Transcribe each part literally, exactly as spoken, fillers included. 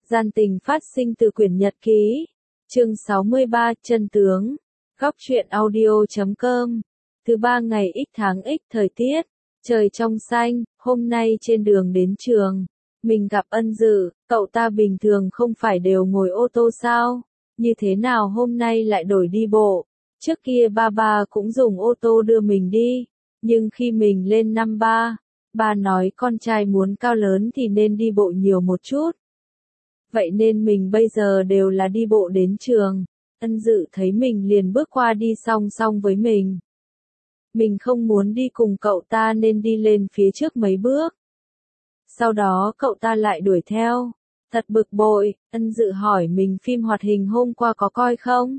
Gian tình phát sinh từ quyển nhật ký. Chương sáu mươi ba, chân tướng. Góc truyện audio chấm com. Thứ ba ngày X tháng X thời tiết. Trời trong xanh, hôm nay trên đường đến trường. Mình gặp Ân Dự, cậu ta bình thường không phải đều ngồi ô tô sao? Như thế nào hôm nay lại đổi đi bộ? Trước kia ba ba cũng dùng ô tô đưa mình đi. Nhưng khi mình lên năm ba, ba nói con trai muốn cao lớn thì nên đi bộ nhiều một chút. Vậy nên mình bây giờ đều là đi bộ đến trường. Ân Dự thấy mình liền bước qua đi song song với mình. Mình không muốn đi cùng cậu ta nên đi lên phía trước mấy bước. Sau đó cậu ta lại đuổi theo. Thật bực bội, Ân Dự hỏi mình phim hoạt hình hôm qua có coi không?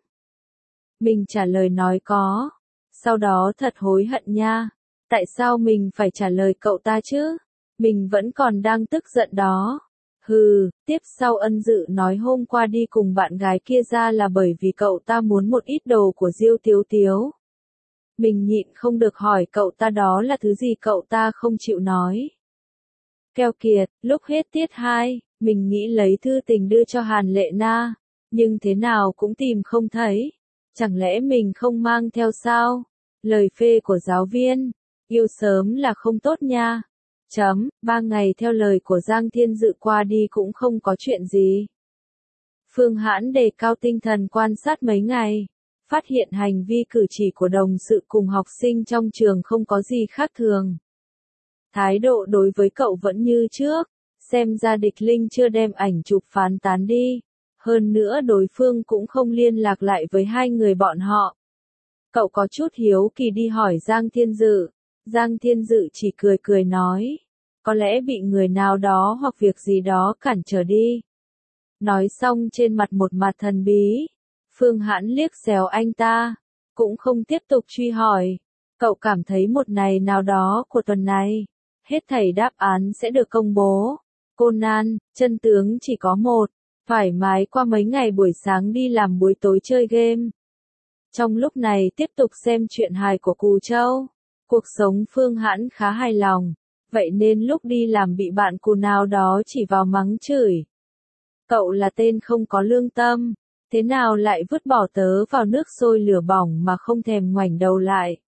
Mình trả lời nói có. Sau đó thật hối hận nha. Tại sao mình phải trả lời cậu ta chứ? Mình vẫn còn đang tức giận đó. Hừ, tiếp sau Ân Dự nói hôm qua đi cùng bạn gái kia ra là bởi vì cậu ta muốn một ít đồ của Diêu Tiếu Tiếu. Mình nhịn không được hỏi cậu ta đó là thứ gì cậu ta không chịu nói. Keo kiệt, lúc hết tiết hai, mình nghĩ lấy thư tình đưa cho Hàn Lệ Na, nhưng thế nào cũng tìm không thấy. Chẳng lẽ mình không mang theo sao? Lời phê của giáo viên, yêu sớm là không tốt nha. Chấm, ba ngày theo lời của Giang Thiên Dự qua đi cũng không có chuyện gì. Phương Hãn đề cao tinh thần quan sát mấy ngày, phát hiện hành vi cử chỉ của đồng sự cùng học sinh trong trường không có gì khác thường. Thái độ đối với cậu vẫn như trước, xem ra Địch Linh chưa đem ảnh chụp phán tán đi. Hơn nữa đối phương cũng không liên lạc lại với hai người bọn họ. Cậu có chút hiếu kỳ đi hỏi Giang Thiên Dự. Giang Thiên Dự chỉ cười cười nói. Có lẽ bị người nào đó hoặc việc gì đó cản trở đi. Nói xong trên mặt một mặt thần bí. Phương Hãn liếc xéo anh ta. Cũng không tiếp tục truy hỏi. Cậu cảm thấy một ngày nào đó của tuần này. Hết thảy đáp án sẽ được công bố. Conan, chân tướng chỉ có một. Thoải mái qua mấy ngày buổi sáng đi làm buổi tối chơi game. Trong lúc này tiếp tục xem truyện hài của Cù Châu. Cuộc sống Phương Hãn khá hài lòng. Vậy nên lúc đi làm bị bạn Cù nào đó chỉ vào mắng chửi. Cậu là tên không có lương tâm. Thế nào lại vứt bỏ tớ vào nước sôi lửa bỏng mà không thèm ngoảnh đầu lại.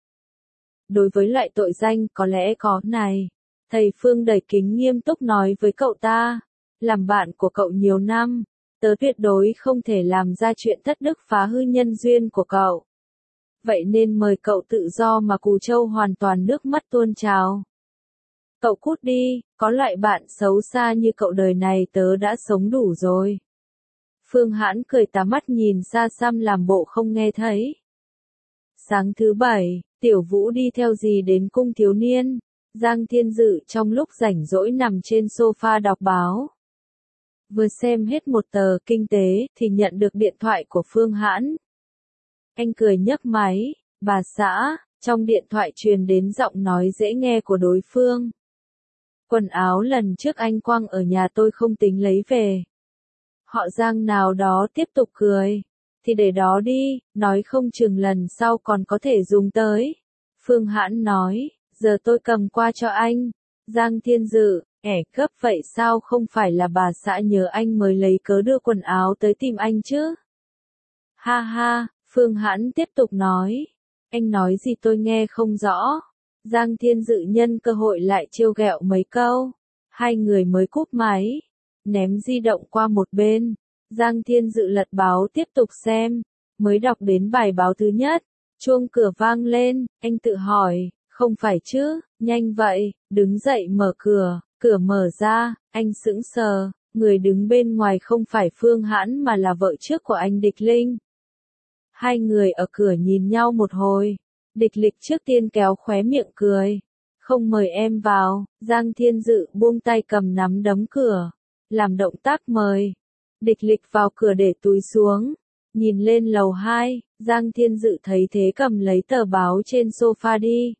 Đối với loại tội danh có lẽ có này. Thầy Phương đầy kính nghiêm túc nói với cậu ta. Làm bạn của cậu nhiều năm. Tớ tuyệt đối không thể làm ra chuyện thất đức phá hư nhân duyên của cậu. Vậy nên mời cậu tự do mà Cù Châu hoàn toàn nước mắt tuôn trào. Cậu cút đi, có loại bạn xấu xa như cậu đời này tớ đã sống đủ rồi. Phương Hãn cười tá mắt nhìn xa xăm làm bộ không nghe thấy. Sáng thứ bảy, Tiểu Vũ đi theo dì đến cung thiếu niên. Giang Thiên Dự trong lúc rảnh rỗi nằm trên sofa đọc báo. Vừa xem hết một tờ kinh tế thì nhận được điện thoại của Phương Hãn. Anh cười nhấc máy, bà xã, trong điện thoại truyền đến giọng nói dễ nghe của đối phương. Quần áo lần trước anh quăng ở nhà tôi không tính lấy về. Họ Giang nào đó tiếp tục cười. Thì để đó đi, nói không chừng lần sau còn có thể dùng tới. Phương Hãn nói, giờ tôi cầm qua cho anh. Giang Thiên Dự, ẻ cấp vậy sao không phải là bà xã nhớ anh mới lấy cớ đưa quần áo tới tìm anh chứ? Ha ha, Phương Hãn tiếp tục nói. Anh nói gì tôi nghe không rõ. Giang Thiên Dự nhân cơ hội lại trêu ghẹo mấy câu. Hai người mới cúp máy. Ném di động qua một bên. Giang Thiên Dự lật báo tiếp tục xem. Mới đọc đến bài báo thứ nhất. Chuông cửa vang lên, anh tự hỏi. Không phải chứ, nhanh vậy, đứng dậy mở cửa, cửa mở ra, anh sững sờ, người đứng bên ngoài không phải Phương Hãn mà là vợ trước của anh Địch Linh. Hai người ở cửa nhìn nhau một hồi, Địch Lịch trước tiên kéo khóe miệng cười. Không mời em vào, Giang Thiên Dự buông tay cầm nắm đấm cửa, làm động tác mời. Địch Lịch vào cửa để túi xuống, nhìn lên lầu hai, Giang Thiên Dự thấy thế cầm lấy tờ báo trên sofa đi.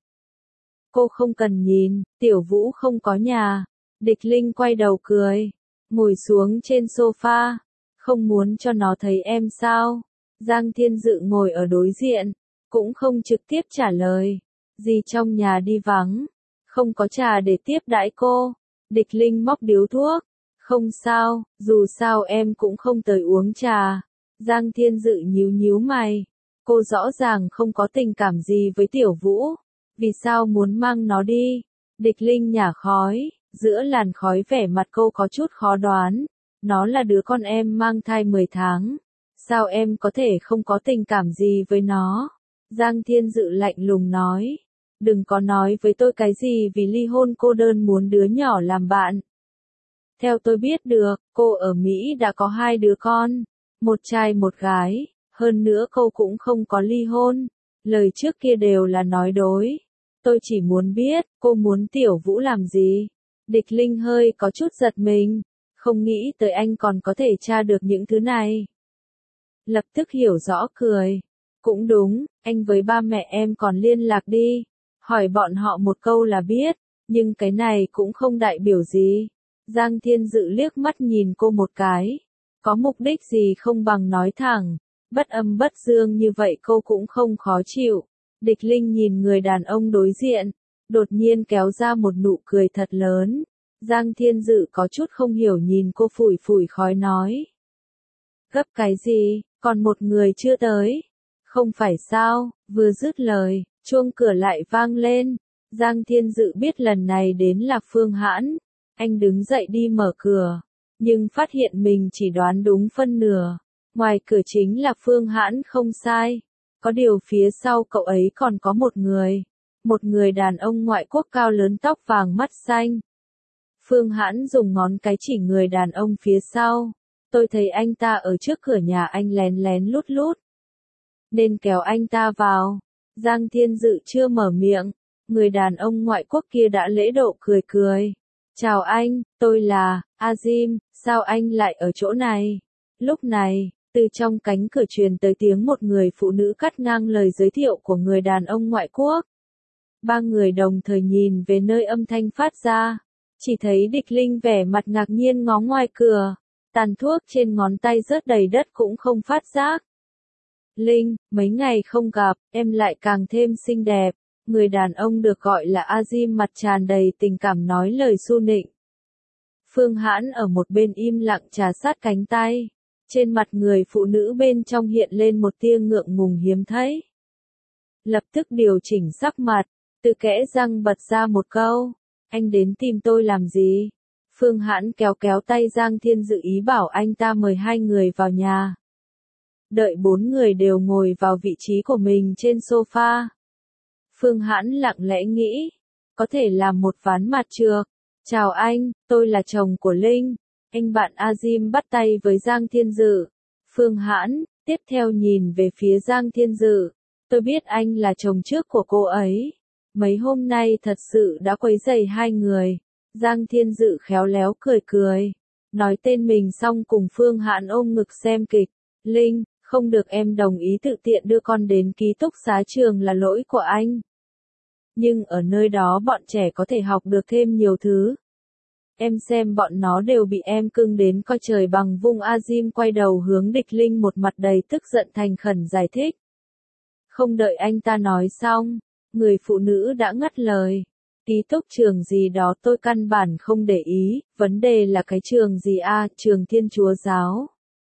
Cô không cần nhìn, Tiểu Vũ không có nhà. Địch Linh quay đầu cười, ngồi xuống trên sofa. Không muốn cho nó thấy em sao? Giang Thiên Dự ngồi ở đối diện, cũng không trực tiếp trả lời. Dì trong nhà đi vắng, không có trà để tiếp đãi cô. Địch Linh móc điếu thuốc, Không sao, dù sao em cũng không tới uống trà. Giang Thiên Dự nhíu nhíu mày. Cô rõ ràng không có tình cảm gì với Tiểu Vũ. Vì sao muốn mang nó đi? Địch Linh nhả khói, giữa làn khói vẻ mặt cô có chút khó đoán. Nó là đứa con em mang thai mười tháng. Sao em có thể không có tình cảm gì với nó? Giang Thiên Dự lạnh lùng nói. Đừng có nói với tôi cái gì vì ly hôn cô đơn muốn đứa nhỏ làm bạn. Theo tôi biết được, cô ở Mỹ đã có hai đứa con. Một trai một gái. Hơn nữa cô cũng không có ly hôn. Lời trước kia đều là nói dối. Tôi chỉ muốn biết, cô muốn Tiểu Vũ làm gì? Địch Linh hơi có chút giật mình. Không nghĩ tới anh còn có thể tra được những thứ này. Lập tức hiểu rõ cười. Cũng đúng, anh với ba mẹ em còn liên lạc đi. Hỏi bọn họ một câu là biết. Nhưng cái này cũng không đại biểu gì. Giang Thiên Dự liếc mắt nhìn cô một cái. Có mục đích gì không bằng nói thẳng. Bất âm bất dương như vậy cô cũng không khó chịu. Địch Linh nhìn người đàn ông đối diện. Đột nhiên kéo ra một nụ cười thật lớn. Giang Thiên Dự có chút không hiểu nhìn cô phủi phủi khói nói. Gấp cái gì, còn một người chưa tới. Không phải sao, vừa dứt lời, chuông cửa lại vang lên. Giang Thiên Dự biết lần này đến là Phương Hãn. Anh đứng dậy đi mở cửa. Nhưng phát hiện mình chỉ đoán đúng phân nửa. Ngoài cửa chính là Phương Hãn không sai. Có điều phía sau cậu ấy còn có một người. Một người đàn ông ngoại quốc cao lớn tóc vàng mắt xanh. Phương Hãn dùng ngón cái chỉ người đàn ông phía sau. Tôi thấy anh ta ở trước cửa nhà anh lén lén lút lút. Nên kéo anh ta vào. Giang Thiên Dự chưa mở miệng. Người đàn ông ngoại quốc kia đã lễ độ cười cười. Chào anh, tôi là Azim, sao anh lại ở chỗ này? Lúc này, từ trong cánh cửa truyền tới tiếng một người phụ nữ cắt ngang lời giới thiệu của người đàn ông ngoại quốc. Ba người đồng thời nhìn về nơi âm thanh phát ra. Chỉ thấy Địch Linh vẻ mặt ngạc nhiên ngó ngoài cửa. Tàn thuốc trên ngón tay rớt đầy đất cũng không phát giác. Linh, mấy ngày không gặp, em lại càng thêm xinh đẹp. Người đàn ông được gọi là Azim mặt tràn đầy tình cảm nói lời su nịnh. Phương Hãn ở một bên im lặng trà sát cánh tay. Trên mặt người phụ nữ bên trong hiện lên một tia ngượng ngùng hiếm thấy. Lập tức điều chỉnh sắc mặt, từ kẽ răng bật ra một câu. Anh đến tìm tôi làm gì? Phương Hãn kéo kéo tay Giang Thiên Dự ý bảo anh ta mời hai người vào nhà. Đợi bốn người đều ngồi vào vị trí của mình trên sofa. Phương Hãn lặng lẽ nghĩ, có thể làm một ván mặt trược. Chào anh, tôi là chồng của Linh. Anh bạn Azim bắt tay với Giang Thiên Dự. Phương Hãn, tiếp theo nhìn về phía Giang Thiên Dự. Tôi biết anh là chồng trước của cô ấy. Mấy hôm nay thật sự đã quấy rầy hai người. Giang Thiên Dự khéo léo cười cười. Nói tên mình xong cùng Phương Hãn ôm ngực xem kịch. Linh, không được em đồng ý tự tiện đưa con đến ký túc xá trường là lỗi của anh. Nhưng ở nơi đó bọn trẻ có thể học được thêm nhiều thứ. Em xem bọn nó đều bị em cưng đến coi trời bằng vung. Azim quay đầu hướng Địch Linh một mặt đầy tức giận thành khẩn giải thích. Không đợi anh ta nói xong, người phụ nữ đã ngắt lời. Ký túc trường gì đó tôi căn bản không để ý, vấn đề là cái trường gì a, à, trường Thiên Chúa Giáo.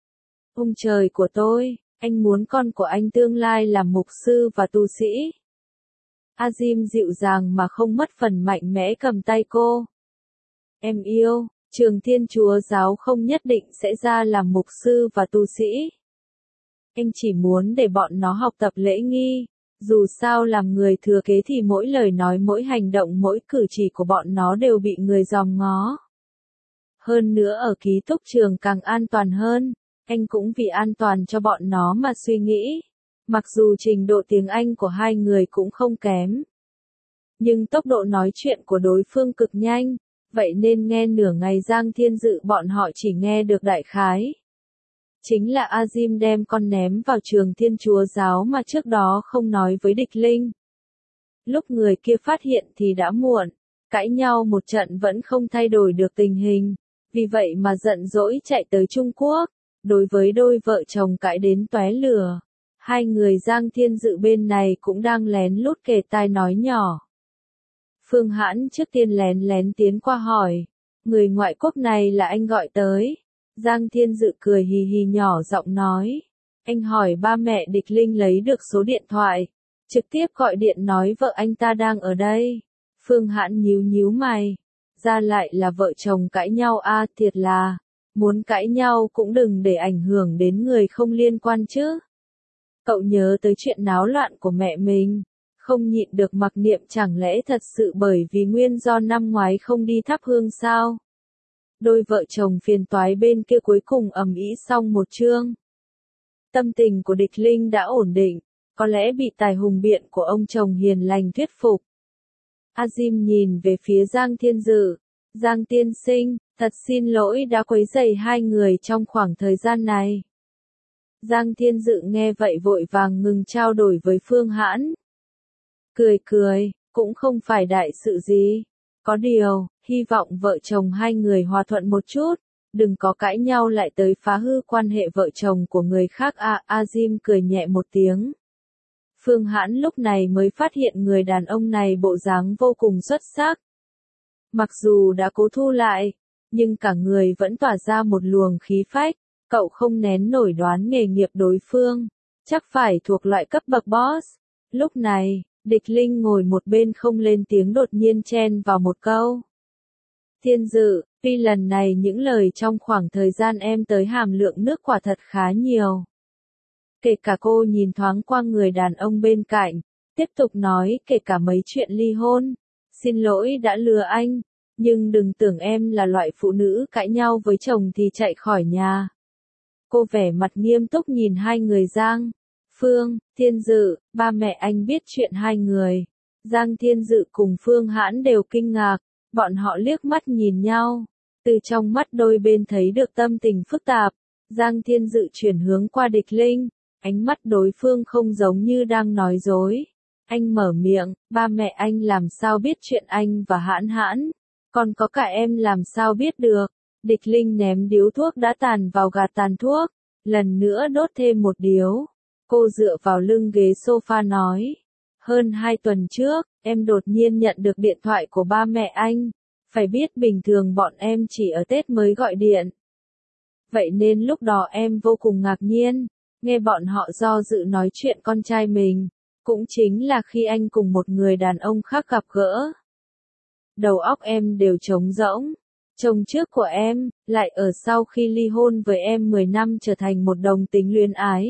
Ông trời của tôi, anh muốn con của anh tương lai làm mục sư và tu sĩ. Azim dịu dàng mà không mất phần mạnh mẽ cầm tay cô. Em yêu, trường Thiên Chúa Giáo không nhất định sẽ ra làm mục sư và tu sĩ. Anh chỉ muốn để bọn nó học tập lễ nghi. Dù sao làm người thừa kế thì mỗi lời nói mỗi hành động mỗi cử chỉ của bọn nó đều bị người dòm ngó. Hơn nữa ở ký túc trường càng an toàn hơn. Anh cũng vì an toàn cho bọn nó mà suy nghĩ. Mặc dù trình độ tiếng Anh của hai người cũng không kém. Nhưng tốc độ nói chuyện của đối phương cực nhanh. Vậy nên nghe nửa ngày Giang Thiên Dự bọn họ chỉ nghe được đại khái. Chính là Azim đem con ném vào trường Thiên Chúa Giáo mà trước đó không nói với Địch Linh. Lúc người kia phát hiện thì đã muộn. Cãi nhau một trận vẫn không thay đổi được tình hình. Vì vậy mà giận dỗi chạy tới Trung Quốc. Đối với đôi vợ chồng cãi đến tóe lửa. Hai người Giang Thiên Dự bên này cũng đang lén lút kề tai nói nhỏ. Phương Hãn trước tiên lén lén tiến qua hỏi. Người ngoại quốc này là anh gọi tới. Giang Thiên Dự cười hì hì nhỏ giọng nói. Anh hỏi ba mẹ Địch Linh lấy được số điện thoại. Trực tiếp gọi điện nói vợ anh ta đang ở đây. Phương Hãn nhíu nhíu mày. Ra lại là vợ chồng cãi nhau a, à, thiệt là. Muốn cãi nhau cũng đừng để ảnh hưởng đến người không liên quan chứ. Cậu nhớ tới chuyện náo loạn của mẹ mình. Không nhịn được mặc niệm chẳng lẽ thật sự bởi vì nguyên do năm ngoái không đi thắp hương sao? Đôi vợ chồng phiền toái bên kia cuối cùng ầm ĩ xong một chương. Tâm tình của Địch Linh đã ổn định, có lẽ bị tài hùng biện của ông chồng hiền lành thuyết phục. Azim nhìn về phía Giang Thiên Dự. Giang tiên sinh, thật xin lỗi đã quấy rầy hai người trong khoảng thời gian này. Giang Thiên Dự nghe vậy vội vàng ngừng trao đổi với Phương Hãn. Cười cười, cũng không phải đại sự gì. Có điều, hy vọng vợ chồng hai người hòa thuận một chút, đừng có cãi nhau lại tới phá hư quan hệ vợ chồng của người khác à. Azim cười nhẹ một tiếng. Phương Hãn lúc này mới phát hiện người đàn ông này bộ dáng vô cùng xuất sắc. Mặc dù đã cố thu lại, nhưng cả người vẫn tỏa ra một luồng khí phách, cậu không nén nổi đoán nghề nghiệp đối phương, chắc phải thuộc loại cấp bậc boss. Lúc này, Địch Linh ngồi một bên không lên tiếng đột nhiên chen vào một câu. Thiên Dự, tuy lần này những lời trong khoảng thời gian em tới hàm lượng nước quả thật khá nhiều. Kể cả cô nhìn thoáng qua người đàn ông bên cạnh, tiếp tục nói kể cả mấy chuyện ly hôn. Xin lỗi đã lừa anh, nhưng đừng tưởng em là loại phụ nữ cãi nhau với chồng thì chạy khỏi nhà. Cô vẻ mặt nghiêm túc nhìn hai người Giang, Phương, Thiên Dự, ba mẹ anh biết chuyện hai người. Giang Thiên Dự cùng Phương Hãn đều kinh ngạc, bọn họ liếc mắt nhìn nhau. Từ trong mắt đôi bên thấy được tâm tình phức tạp, Giang Thiên Dự chuyển hướng qua Địch Linh, ánh mắt đối phương không giống như đang nói dối. Anh mở miệng, ba mẹ anh làm sao biết chuyện anh và Hãn Hãn, còn có cả em làm sao biết được. Địch Linh ném điếu thuốc đã tàn vào gạt tàn thuốc, lần nữa đốt thêm một điếu. Cô dựa vào lưng ghế sofa nói, hơn hai tuần trước, em đột nhiên nhận được điện thoại của ba mẹ anh, phải biết bình thường bọn em chỉ ở Tết mới gọi điện. Vậy nên lúc đó em vô cùng ngạc nhiên, nghe bọn họ do dự nói chuyện con trai mình, cũng chính là khi anh cùng một người đàn ông khác gặp gỡ. Đầu óc em đều trống rỗng, chồng trước của em, lại ở sau khi ly hôn với em mười năm trở thành một đồng tính luyến ái.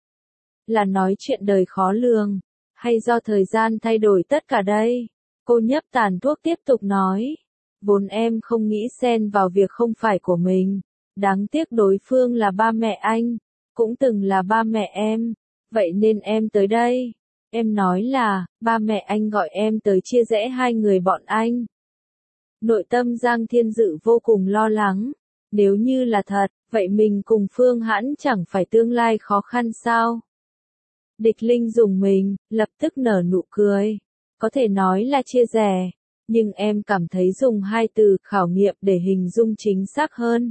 Là nói chuyện đời khó lường, hay do thời gian thay đổi tất cả đây? Cô nhấp tàn thuốc tiếp tục nói, vốn em không nghĩ xen vào việc không phải của mình, đáng tiếc đối phương là ba mẹ anh, cũng từng là ba mẹ em, vậy nên em tới đây. Em nói là, ba mẹ anh gọi em tới chia rẽ hai người bọn anh. Nội tâm Giang Thiên Dự vô cùng lo lắng, nếu như là thật, vậy mình cùng Phương Hãn chẳng phải tương lai khó khăn sao? Địch Linh dùng mình, lập tức nở nụ cười. Có thể nói là chia rẽ, nhưng em cảm thấy dùng hai từ khảo nghiệm để hình dung chính xác hơn.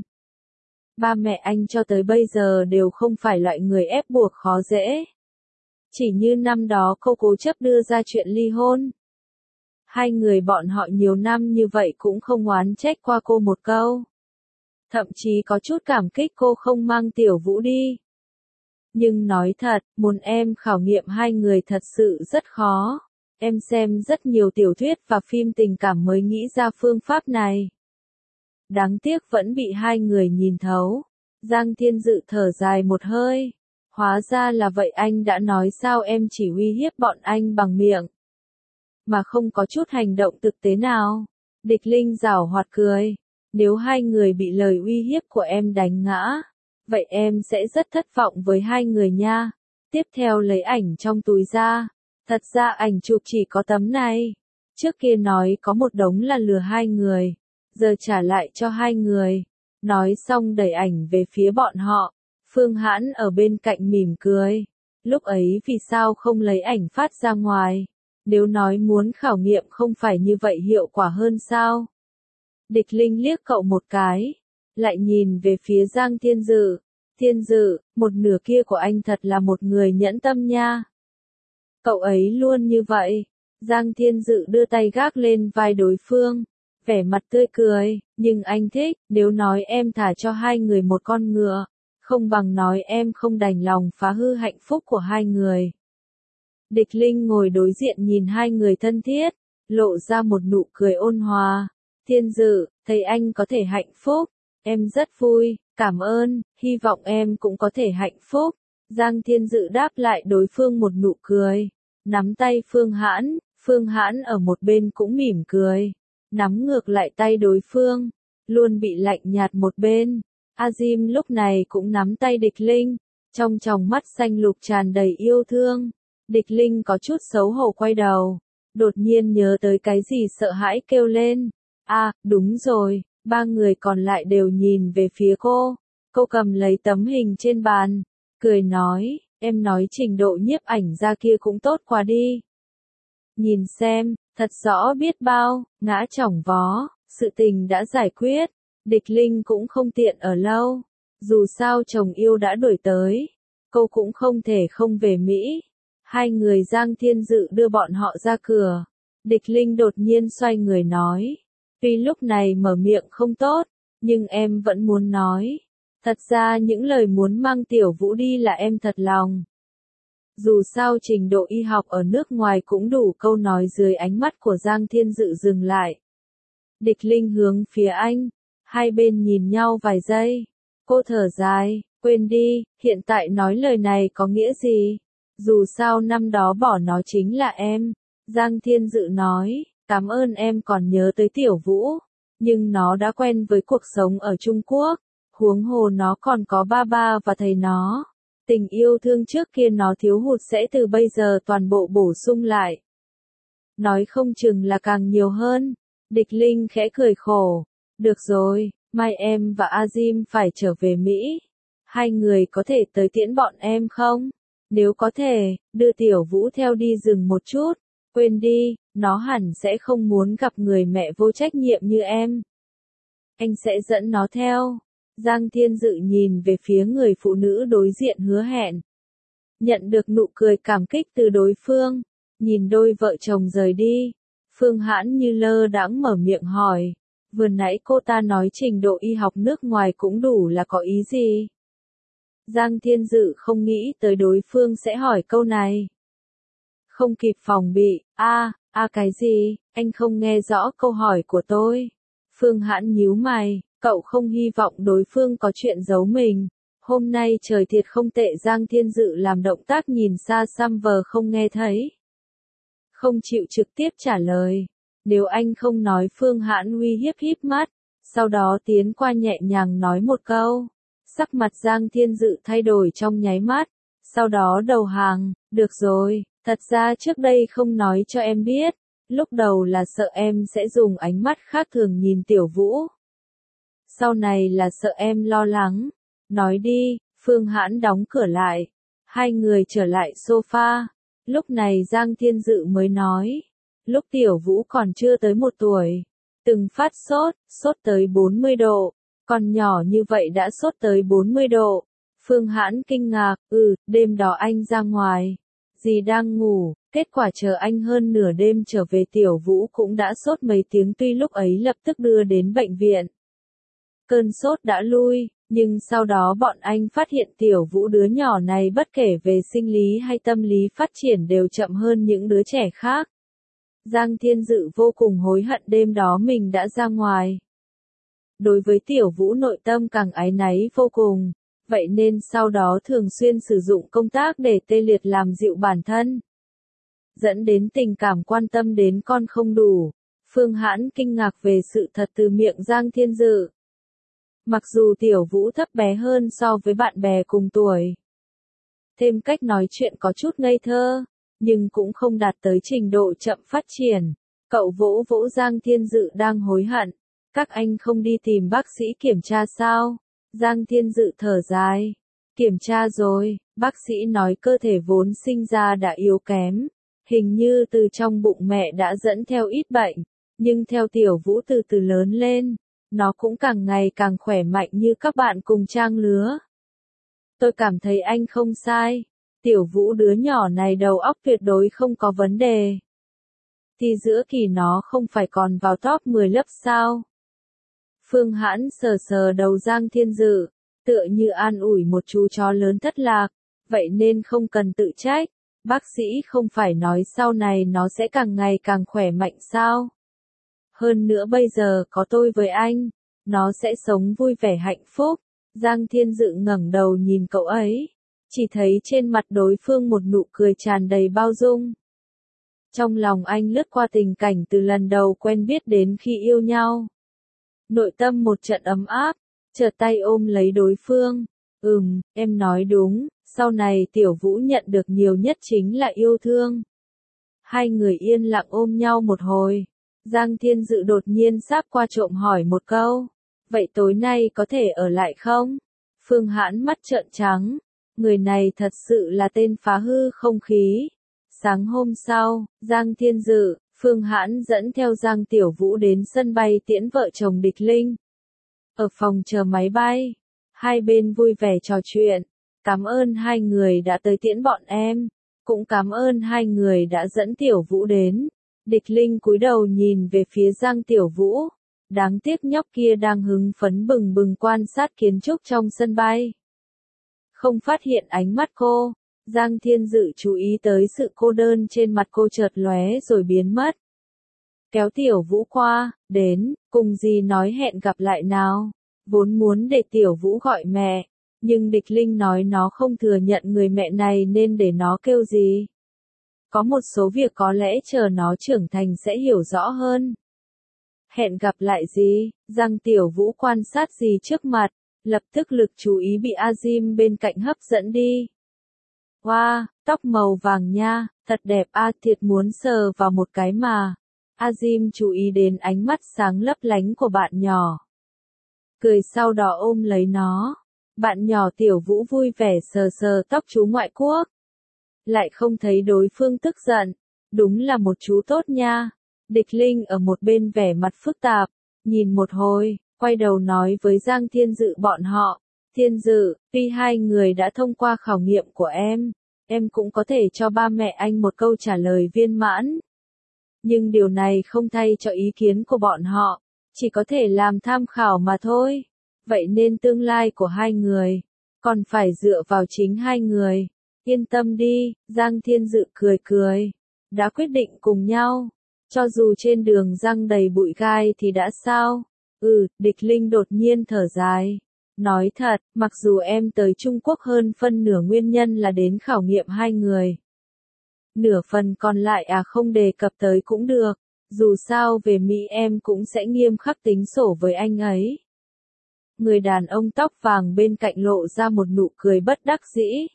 Ba mẹ anh cho tới bây giờ đều không phải loại người ép buộc khó dễ. Chỉ như năm đó cô cố chấp đưa ra chuyện ly hôn. Hai người bọn họ nhiều năm như vậy cũng không oán trách qua cô một câu. Thậm chí có chút cảm kích cô không mang Tiểu Vũ đi. Nhưng nói thật, muốn em khảo nghiệm hai người thật sự rất khó. Em xem rất nhiều tiểu thuyết và phim tình cảm mới nghĩ ra phương pháp này. Đáng tiếc vẫn bị hai người nhìn thấu. Giang Thiên Dự thở dài một hơi. Hóa ra là vậy, anh đã nói sao em chỉ uy hiếp bọn anh bằng miệng, mà không có chút hành động thực tế nào. Địch Linh giảo hoạt cười. Nếu hai người bị lời uy hiếp của em đánh ngã, vậy em sẽ rất thất vọng với hai người nha. Tiếp theo lấy ảnh trong túi ra. Thật ra ảnh chụp chỉ có tấm này. Trước kia nói có một đống là lừa hai người, giờ trả lại cho hai người. Nói xong đẩy ảnh về phía bọn họ. Phương Hãn ở bên cạnh mỉm cười. Lúc ấy vì sao không lấy ảnh phát ra ngoài? Nếu nói muốn khảo nghiệm không phải như vậy hiệu quả hơn sao? Địch Linh liếc cậu một cái, lại nhìn về phía Giang Thiên Dự. Thiên Dự, một nửa kia của anh thật là một người nhẫn tâm nha. Cậu ấy luôn như vậy. Giang Thiên Dự đưa tay gác lên vai đối phương. vẻ mặt tươi cười, nhưng anh thích, nếu nói em thả cho hai người một con ngựa, không bằng nói em không đành lòng phá hư hạnh phúc của hai người. Địch Linh ngồi đối diện nhìn hai người thân thiết, lộ ra một nụ cười ôn hòa. Thiên Dự, thấy anh có thể hạnh phúc, em rất vui, cảm ơn, hy vọng em cũng có thể hạnh phúc. Giang Thiên Dự đáp lại đối phương một nụ cười, nắm tay Phương Hãn, Phương Hãn ở một bên cũng mỉm cười, nắm ngược lại tay đối phương, luôn bị lạnh nhạt một bên. Azim lúc này cũng nắm tay Địch Linh, trong tròng mắt xanh lục tràn đầy yêu thương. Địch Linh có chút xấu hổ quay đầu, đột nhiên nhớ tới cái gì sợ hãi kêu lên. À, đúng rồi, ba người còn lại đều nhìn về phía cô. Cô cầm lấy tấm hình trên bàn, cười nói, em nói trình độ nhiếp ảnh ra kia cũng tốt quá đi. Nhìn xem, thật rõ biết bao, ngã chỏng vó, sự tình đã giải quyết. Địch Linh cũng không tiện ở lâu, dù sao chồng yêu đã đuổi tới, cô cũng không thể không về Mỹ. Hai người Giang Thiên Dự đưa bọn họ ra cửa. Địch Linh đột nhiên xoay người nói, tuy lúc này mở miệng không tốt, nhưng em vẫn muốn nói. Thật ra những lời muốn mang Tiểu Vũ đi là em thật lòng. Dù sao trình độ y học ở nước ngoài cũng đủ. Câu nói dưới ánh mắt của Giang Thiên Dự dừng lại. Địch Linh hướng phía anh, hai bên nhìn nhau vài giây. Cô thở dài, quên đi, hiện tại nói lời này có nghĩa gì? Dù sao năm đó bỏ nó chính là em. Giang Thiên Dự nói, cảm ơn em còn nhớ tới Tiểu Vũ, nhưng nó đã quen với cuộc sống ở Trung Quốc, huống hồ nó còn có ba ba và thầy nó. Tình yêu thương trước kia nó thiếu hụt sẽ từ bây giờ toàn bộ bổ sung lại. Nói không chừng là càng nhiều hơn. Địch Linh khẽ cười khổ. Được rồi, mai em và Azim phải trở về Mỹ. Hai người có thể tới tiễn bọn em không? Nếu có thể, đưa Tiểu Vũ theo đi rừng một chút. Quên đi, nó hẳn sẽ không muốn gặp người mẹ vô trách nhiệm như em. Anh sẽ dẫn nó theo. Giang Thiên Dự nhìn về phía người phụ nữ đối diện hứa hẹn. Nhận được nụ cười cảm kích từ đối phương. Nhìn đôi vợ chồng rời đi. Phương Hãn như lơ đãng mở miệng hỏi. Vừa nãy cô ta nói trình độ y học nước ngoài cũng đủ là có ý gì? Giang Thiên Dự không nghĩ tới đối phương sẽ hỏi câu này. Không kịp phòng bị, a, à, a à cái gì, anh không nghe rõ câu hỏi của tôi. Phương Hãn nhíu mày, cậu không hy vọng đối phương có chuyện giấu mình. Hôm nay trời thiệt không tệ. Giang Thiên Dự làm động tác nhìn xa xăm vờ không nghe thấy. Không chịu trực tiếp trả lời. Nếu anh không nói. Phương Hãn uy hiếp híp mắt, sau đó tiến qua nhẹ nhàng nói một câu. Sắc mặt Giang Thiên Dự thay đổi trong nháy mắt, sau đó đầu hàng, được rồi, thật ra trước đây không nói cho em biết, lúc đầu là sợ em sẽ dùng ánh mắt khác thường nhìn Tiểu Vũ. Sau này là sợ em lo lắng. Nói đi. Phương Hãn đóng cửa lại. Hai người trở lại sofa. Lúc này Giang Thiên Dự mới nói. Lúc Tiểu Vũ còn chưa tới một tuổi, từng phát sốt, sốt tới bốn mươi độ. Còn nhỏ như vậy đã sốt tới bốn mươi độ. Phương Hãn kinh ngạc, ừ, đêm đó anh ra ngoài. Dì đang ngủ, kết quả chờ anh hơn nửa đêm trở về Tiểu Vũ cũng đã sốt mấy tiếng, tuy lúc ấy lập tức đưa đến bệnh viện. Cơn sốt đã lui, nhưng sau đó bọn anh phát hiện Tiểu Vũ đứa nhỏ này bất kể về sinh lý hay tâm lý phát triển đều chậm hơn những đứa trẻ khác. Giang Thiên Dự vô cùng hối hận đêm đó mình đã ra ngoài. Đối với Tiểu Vũ nội tâm càng áy náy vô cùng, vậy nên sau đó thường xuyên sử dụng công tác để tê liệt làm dịu bản thân. Dẫn đến tình cảm quan tâm đến con không đủ. Phương Hãn kinh ngạc về sự thật từ miệng Giang Thiên Dự. Mặc dù Tiểu Vũ thấp bé hơn so với bạn bè cùng tuổi, thêm cách nói chuyện có chút ngây thơ, nhưng cũng không đạt tới trình độ chậm phát triển. Cậu vỗ vỗ Giang Thiên Dự đang hối hận. Các anh không đi tìm bác sĩ kiểm tra sao? Giang Thiên Dự thở dài. Kiểm tra rồi, bác sĩ nói cơ thể vốn sinh ra đã yếu kém. Hình như từ trong bụng mẹ đã dẫn theo ít bệnh. Nhưng theo Tiểu Vũ từ từ lớn lên, nó cũng càng ngày càng khỏe mạnh như các bạn cùng trang lứa. Tôi cảm thấy anh không sai. Tiểu Vũ đứa nhỏ này đầu óc tuyệt đối không có vấn đề. Thì giữa kỳ nó không phải còn vào top mười lớp sao? Phương Hãn sờ sờ đầu Giang Thiên Dự, tựa như an ủi một chú chó lớn thất lạc, vậy nên không cần tự trách, bác sĩ không phải nói sau này nó sẽ càng ngày càng khỏe mạnh sao? Hơn nữa bây giờ có tôi với anh, nó sẽ sống vui vẻ hạnh phúc. Giang Thiên Dự ngẩng đầu nhìn cậu ấy, chỉ thấy trên mặt đối phương một nụ cười tràn đầy bao dung. Trong lòng anh lướt qua tình cảnh từ lần đầu quen biết đến khi yêu nhau. Nội tâm một trận ấm áp, chợt tay ôm lấy đối phương. Ừm, em nói đúng, sau này Tiểu Vũ nhận được nhiều nhất chính là yêu thương. Hai người yên lặng ôm nhau một hồi. Giang Thiên Dự đột nhiên sáp qua trộm hỏi một câu. Vậy tối nay có thể ở lại không? Phương Hãn mắt trợn trắng. Người này thật sự là tên phá hư không khí. Sáng hôm sau, Giang Thiên Dự, Phương Hãn dẫn theo Giang Tiểu Vũ đến sân bay tiễn vợ chồng Địch Linh. Ở phòng chờ máy bay, hai bên vui vẻ trò chuyện. Cảm ơn hai người đã tới tiễn bọn em. Cũng cảm ơn hai người đã dẫn Tiểu Vũ đến. Địch Linh cúi đầu nhìn về phía Giang Tiểu Vũ. Đáng tiếc nhóc kia đang hứng phấn bừng bừng quan sát kiến trúc trong sân bay. Không phát hiện ánh mắt cô. Giang Thiên Dự chú ý tới sự cô đơn trên mặt cô chợt lóe rồi biến mất. Kéo Tiểu Vũ qua, đến, cùng dì nói hẹn gặp lại nào. Vốn muốn để Tiểu Vũ gọi mẹ, nhưng Địch Linh nói nó không thừa nhận người mẹ này nên để nó kêu dì. Có một số việc có lẽ chờ nó trưởng thành sẽ hiểu rõ hơn. Hẹn gặp lại gì? Giang Tiểu Vũ quan sát gì trước mặt, lập tức lực chú ý bị Azim bên cạnh hấp dẫn đi. Wow, tóc màu vàng nha, thật đẹp a, thiệt muốn sờ vào một cái mà. Azim chú ý đến ánh mắt sáng lấp lánh của bạn nhỏ. Cười sau đó ôm lấy nó. Bạn nhỏ Tiểu Vũ vui vẻ sờ sờ tóc chú ngoại quốc. Lại không thấy đối phương tức giận. Đúng là một chú tốt nha. Địch Linh ở một bên vẻ mặt phức tạp, nhìn một hồi, quay đầu nói với Giang Thiên Dự bọn họ. Thiên Dự, tuy hai người đã thông qua khảo nghiệm của em, em cũng có thể cho ba mẹ anh một câu trả lời viên mãn. Nhưng điều này không thay cho ý kiến của bọn họ, chỉ có thể làm tham khảo mà thôi. Vậy nên tương lai của hai người, còn phải dựa vào chính hai người. Yên tâm đi, Giang Thiên Dự cười cười. Đã quyết định cùng nhau. Cho dù trên đường răng đầy bụi gai thì đã sao? Ừ, Địch Linh đột nhiên thở dài. Nói thật, mặc dù em tới Trung Quốc hơn phân nửa nguyên nhân là đến khảo nghiệm hai người. Nửa phần còn lại à không đề cập tới cũng được. Dù sao về Mỹ em cũng sẽ nghiêm khắc tính sổ với anh ấy. Người đàn ông tóc vàng bên cạnh lộ ra một nụ cười bất đắc dĩ.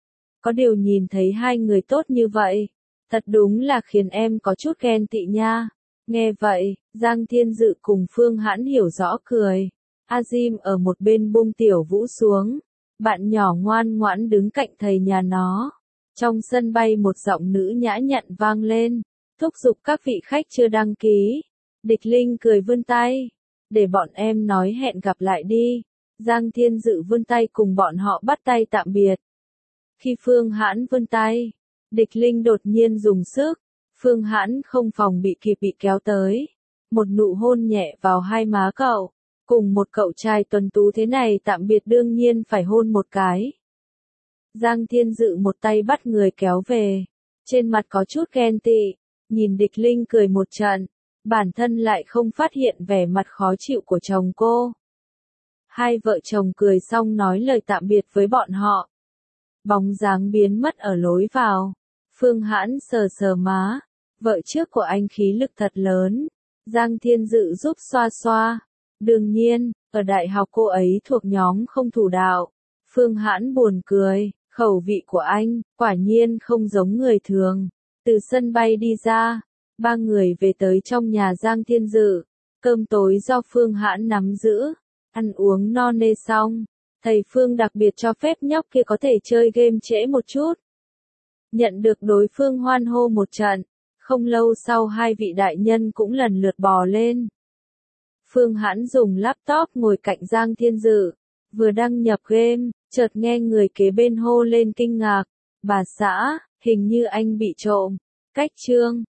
Có điều nhìn thấy hai người tốt như vậy, thật đúng là khiến em có chút ghen tị nha. Nghe vậy, Giang Thiên Dự cùng Phương Hãn hiểu rõ cười. Azim ở một bên buông Tiểu Vũ xuống. Bạn nhỏ ngoan ngoãn đứng cạnh thầy nhà nó. Trong sân bay một giọng nữ nhã nhặn vang lên. Thúc giục các vị khách chưa đăng ký. Địch Linh cười vươn tay. Để bọn em nói hẹn gặp lại đi. Giang Thiên Dự vươn tay cùng bọn họ bắt tay tạm biệt. Khi Phương Hãn vươn tay, Địch Linh đột nhiên dùng sức. Phương Hãn không phòng bị kịp bị kéo tới. Một nụ hôn nhẹ vào hai má cậu. Cùng một cậu trai tuấn tú thế này tạm biệt đương nhiên phải hôn một cái. Giang Thiên Dự một tay bắt người kéo về. Trên mặt có chút ghen tị. Nhìn Địch Linh cười một trận. Bản thân lại không phát hiện vẻ mặt khó chịu của chồng cô. Hai vợ chồng cười xong nói lời tạm biệt với bọn họ. Bóng dáng biến mất ở lối vào. Phương Hãn sờ sờ má. Vợ trước của anh khí lực thật lớn. Giang Thiên Dự giúp xoa xoa. Đương nhiên, ở đại học cô ấy thuộc nhóm không thủ đạo. Phương Hãn buồn cười. Khẩu vị của anh, quả nhiên không giống người thường. Từ sân bay đi ra, ba người về tới trong nhà Giang Thiên Dự. Cơm tối do Phương Hãn nắm giữ. Ăn uống no nê xong. Thầy Phương đặc biệt cho phép nhóc kia có thể chơi game trễ một chút. Nhận được đối phương hoan hô một trận. Không lâu sau hai vị đại nhân cũng lần lượt bò lên. Phương Hãn dùng laptop ngồi cạnh Giang Thiên Dự. Vừa đăng nhập game, chợt nghe người kế bên hô lên kinh ngạc. Bà xã, hình như anh bị trộm. Cách chương.